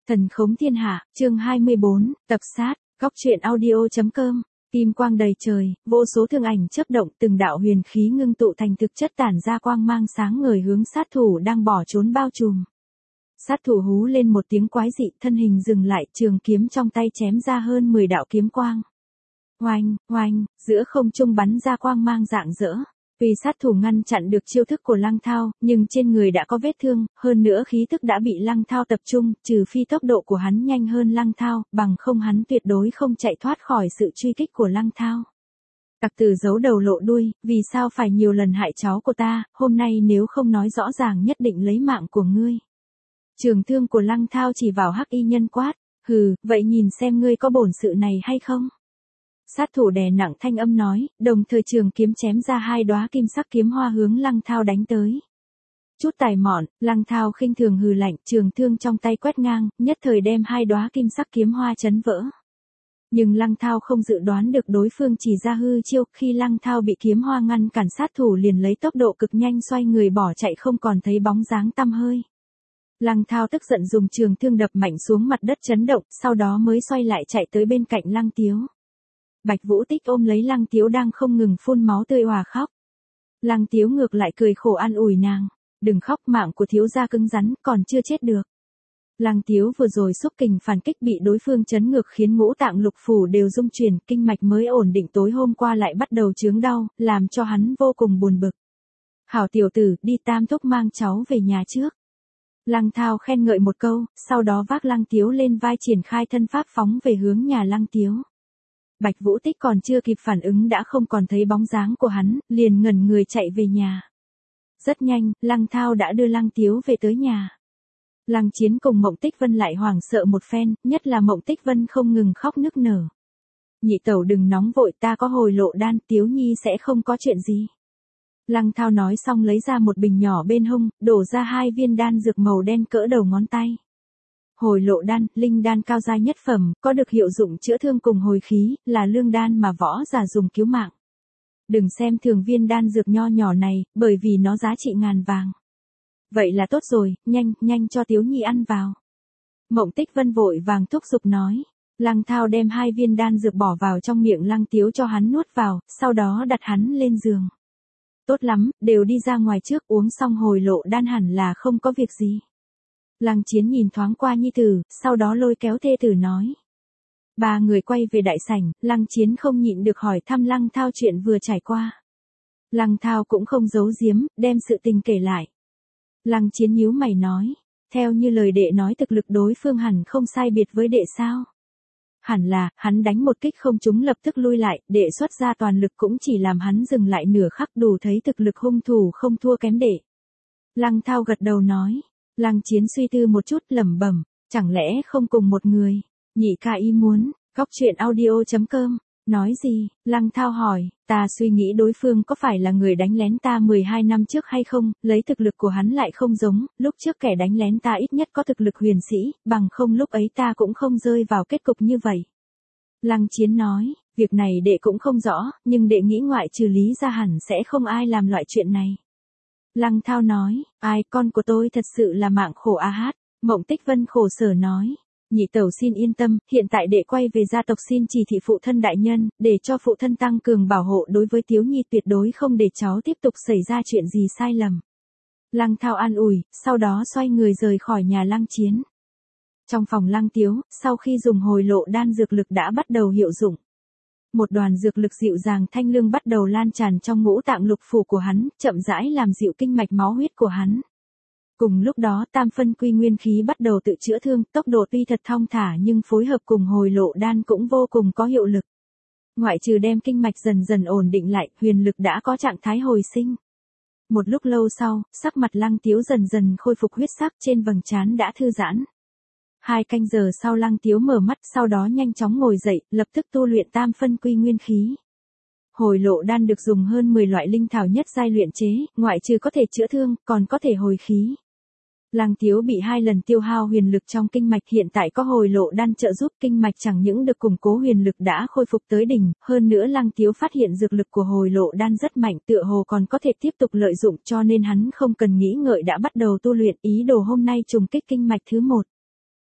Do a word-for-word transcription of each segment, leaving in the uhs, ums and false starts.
Thần khống thiên hạ, chương hai mươi bốn, tập sát, góc truyện audio.com, kim quang đầy trời, vô số thương ảnh chớp động, từng đạo huyền khí ngưng tụ thành thực chất tản ra quang mang sáng ngời hướng sát thủ đang bỏ trốn bao trùm. Sát thủ hú lên một tiếng quái dị, thân hình dừng lại, trường kiếm trong tay chém ra hơn mười đạo kiếm quang. Oanh, oanh, giữa không trung bắn ra quang mang rạng rỡ. Vì sát thủ ngăn chặn được chiêu thức của Lăng Thao, nhưng trên người đã có vết thương, hơn nữa khí tức đã bị Lăng Thao tập trung, trừ phi tốc độ của hắn nhanh hơn Lăng Thao, bằng không hắn tuyệt đối không chạy thoát khỏi sự truy kích của Lăng Thao. Tặc tử giấu đầu lộ đuôi, vì sao phải nhiều lần hại cháu của ta, hôm nay nếu không nói rõ ràng nhất định lấy mạng của ngươi. Trường thương của Lăng Thao chỉ vào hắc y nhân quát, hừ, vậy nhìn xem ngươi có bổn sự này hay không. Sát thủ đè nặng thanh âm nói, đồng thời trường kiếm chém ra hai đóa kim sắc kiếm hoa hướng Lăng Thao đánh tới. Chút tài mọn, Lăng Thao khinh thường hừ lạnh, trường thương trong tay quét ngang, nhất thời đem hai đóa kim sắc kiếm hoa chấn vỡ. Nhưng Lăng Thao không dự đoán được đối phương chỉ ra hư chiêu, khi Lăng Thao bị kiếm hoa ngăn cản, sát thủ liền lấy tốc độ cực nhanh xoay người bỏ chạy không còn thấy bóng dáng tăm hơi. Lăng Thao tức giận dùng trường thương đập mạnh xuống mặt đất chấn động, sau đó mới xoay lại chạy tới bên cạnh Lăng Tiếu. Bạch Vũ Tích ôm lấy Lăng Tiếu đang không ngừng phun máu tươi òa khóc. Lăng Tiếu ngược lại cười khổ an ủi nàng, đừng khóc, mạng của thiếu gia cứng rắn, còn chưa chết được. Lăng Tiếu vừa rồi xúc kình phản kích bị đối phương chấn ngược khiến ngũ tạng lục phủ đều rung chuyển, kinh mạch mới ổn định tối hôm qua lại bắt đầu chướng đau, làm cho hắn vô cùng buồn bực. Hảo tiểu tử, đi tam thúc mang cháu về nhà trước. Lăng Thao khen ngợi một câu, sau đó vác Lăng Tiếu lên vai triển khai thân pháp phóng về hướng nhà Lăng Tiếu. Bạch Vũ Tích còn chưa kịp phản ứng đã không còn thấy bóng dáng của hắn, liền ngẩn người chạy về nhà. Rất nhanh, Lăng Thao đã đưa Lăng Tiếu về tới nhà. Lăng Chiến cùng Mộng Tích Vân lại hoảng sợ một phen, nhất là Mộng Tích Vân không ngừng khóc nức nở. Nhị tẩu đừng nóng vội, ta có hồi lộ đan, Tiếu Nhi sẽ không có chuyện gì. Lăng Thao nói xong lấy ra một bình nhỏ bên hông, đổ ra hai viên đan dược màu đen cỡ đầu ngón tay. Hồi lộ đan, linh đan cao giai nhất phẩm, có được hiệu dụng chữa thương cùng hồi khí, là lương đan mà võ giả dùng cứu mạng. Đừng xem thường viên đan dược nho nhỏ này, bởi vì nó giá trị ngàn vàng. Vậy là tốt rồi, nhanh, nhanh cho Tiếu Nhi ăn vào. Mộng Tích Vân vội vàng thúc giục nói. Lăng Thao đem hai viên đan dược bỏ vào trong miệng Lăng Tiếu cho hắn nuốt vào, sau đó đặt hắn lên giường. Tốt lắm, đều đi ra ngoài trước, uống xong hồi lộ đan hẳn là không có việc gì. Lăng Chiến nhìn thoáng qua nhi tử, sau đó lôi kéo thê tử nói. Ba người quay về đại sảnh, Lăng Chiến không nhịn được hỏi thăm Lăng Thao chuyện vừa trải qua. Lăng Thao cũng không giấu giếm, đem sự tình kể lại. Lăng Chiến nhíu mày nói, theo như lời đệ nói thực lực đối phương hẳn không sai biệt với đệ sao? Hẳn là, hắn đánh một kích không trúng lập tức lui lại, đệ xuất ra toàn lực cũng chỉ làm hắn dừng lại nửa khắc, đủ thấy thực lực hung thủ không thua kém đệ. Lăng Thao gật đầu nói. Lăng Chiến suy tư một chút lẩm bẩm, chẳng lẽ không cùng một người, nhị ca ý muốn, góc truyện audio.com, nói gì, Lăng Thao hỏi, ta suy nghĩ đối phương có phải là người đánh lén ta mười hai năm trước hay không, lấy thực lực của hắn lại không giống, lúc trước kẻ đánh lén ta ít nhất có thực lực huyền sĩ, bằng không lúc ấy ta cũng không rơi vào kết cục như vậy. Lăng Chiến nói, việc này đệ cũng không rõ, nhưng đệ nghĩ ngoại trừ Lý ra hẳn sẽ không ai làm loại chuyện này. Lăng Thao nói, ai, con của tôi thật sự là mạng khổ a hát. Mộng Tích Vân khổ sở nói, nhị tẩu xin yên tâm, hiện tại đệ quay về gia tộc xin chỉ thị phụ thân đại nhân, để cho phụ thân tăng cường bảo hộ đối với Tiếu Nhi, tuyệt đối không để cháu tiếp tục xảy ra chuyện gì sai lầm. Lăng Thao an ủi, sau đó xoay người rời khỏi nhà Lăng Chiến. Trong phòng Lăng Tiếu, sau khi dùng hồi lộ đan dược lực đã bắt đầu hiệu dụng. Một đoàn dược lực dịu dàng thanh lương bắt đầu lan tràn trong ngũ tạng lục phủ của hắn, chậm rãi làm dịu kinh mạch máu huyết của hắn. Cùng lúc đó tam phân quy nguyên khí bắt đầu tự chữa thương, tốc độ tuy thật thong thả nhưng phối hợp cùng hồi lộ đan cũng vô cùng có hiệu lực. Ngoại trừ đem kinh mạch dần dần ổn định lại, huyền lực đã có trạng thái hồi sinh. Một lúc lâu sau, sắc mặt Lăng Tiếu dần dần khôi phục huyết sắc, trên vầng trán đã thư giãn. Hai canh giờ sau Lăng Tiếu mở mắt, sau đó nhanh chóng ngồi dậy, lập tức tu luyện tam phân quy nguyên khí. Hồi lộ đan được dùng hơn mười loại linh thảo nhất giai luyện chế, ngoại trừ có thể chữa thương, còn có thể hồi khí. Lăng Tiếu bị hai lần tiêu hao huyền lực trong kinh mạch, hiện tại có hồi lộ đan trợ giúp, kinh mạch chẳng những được củng cố, huyền lực đã khôi phục tới đỉnh, hơn nữa Lăng Tiếu phát hiện dược lực của hồi lộ đan rất mạnh, tựa hồ còn có thể tiếp tục lợi dụng, cho nên hắn không cần nghĩ ngợi đã bắt đầu tu luyện, ý đồ hôm nay trùng kích kinh mạch thứ một.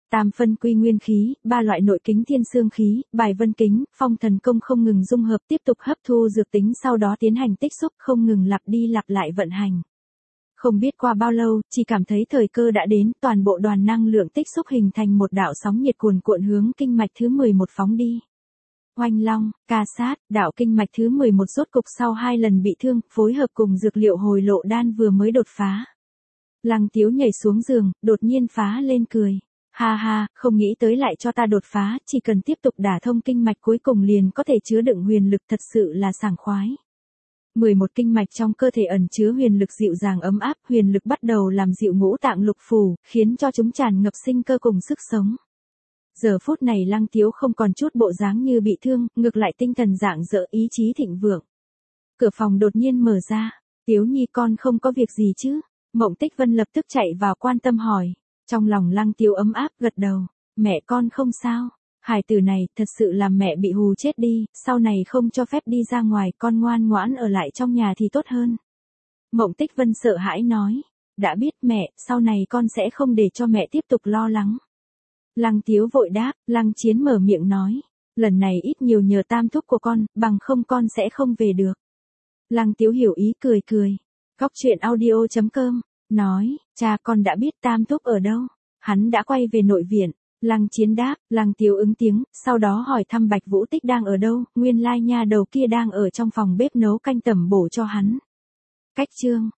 Tam phân quy nguyên khí, ba loại nội kính thiên xương khí, bài vân kính, phong thần công không ngừng dung hợp tiếp tục hấp thu dược tính sau đó tiến hành tích xúc không ngừng lặp đi lặp lại vận hành. Không biết qua bao lâu, chỉ cảm thấy thời cơ đã đến, toàn bộ đoàn năng lượng tích xúc hình thành một đạo sóng nhiệt cuồn cuộn hướng kinh mạch thứ mười một phóng đi. Oanh long, ca sát, đạo kinh mạch thứ mười một rốt cục sau hai lần bị thương, phối hợp cùng dược liệu hồi lộ đan vừa mới đột phá. Lăng Tiếu nhảy xuống giường, đột nhiên phá lên cười. Ha ha, không nghĩ tới lại cho ta đột phá, chỉ cần tiếp tục đả thông kinh mạch cuối cùng liền có thể chứa đựng huyền lực thật sự là sảng khoái. mười một kinh mạch trong cơ thể ẩn chứa huyền lực dịu dàng ấm áp, huyền lực bắt đầu làm dịu ngũ tạng lục phủ, khiến cho chúng tràn ngập sinh cơ cùng sức sống. Giờ phút này Lăng Tiếu không còn chút bộ dáng như bị thương, ngược lại tinh thần rạng rỡ ý chí thịnh vượng. Cửa phòng đột nhiên mở ra, Tiếu Nhi con không có việc gì chứ? Mộng Tích Vân lập tức chạy vào quan tâm hỏi. Trong lòng Lăng Tiếu ấm áp gật đầu, mẹ con không sao. Hải tử này thật sự làm mẹ bị hù chết đi, sau này không cho phép đi ra ngoài, con ngoan ngoãn ở lại trong nhà thì tốt hơn. Mộng Tích Vân sợ hãi nói, đã biết mẹ, sau này con sẽ không để cho mẹ tiếp tục lo lắng. Lăng Tiếu vội đáp, Lăng Chiến mở miệng nói, lần này ít nhiều nhờ tam thúc của con, bằng không con sẽ không về được. Lăng Tiếu hiểu ý cười cười, Góc truyện audio chấm com, nói, cha con đã biết tam thúc ở đâu, hắn đã quay về nội viện. Lăng Chiến đáp, Lăng Tiếu ứng tiếng, sau đó hỏi thăm Bạch Vũ Tích đang ở đâu, nguyên lai nha đầu kia đang ở trong phòng bếp nấu canh tẩm bổ cho hắn. Cách chương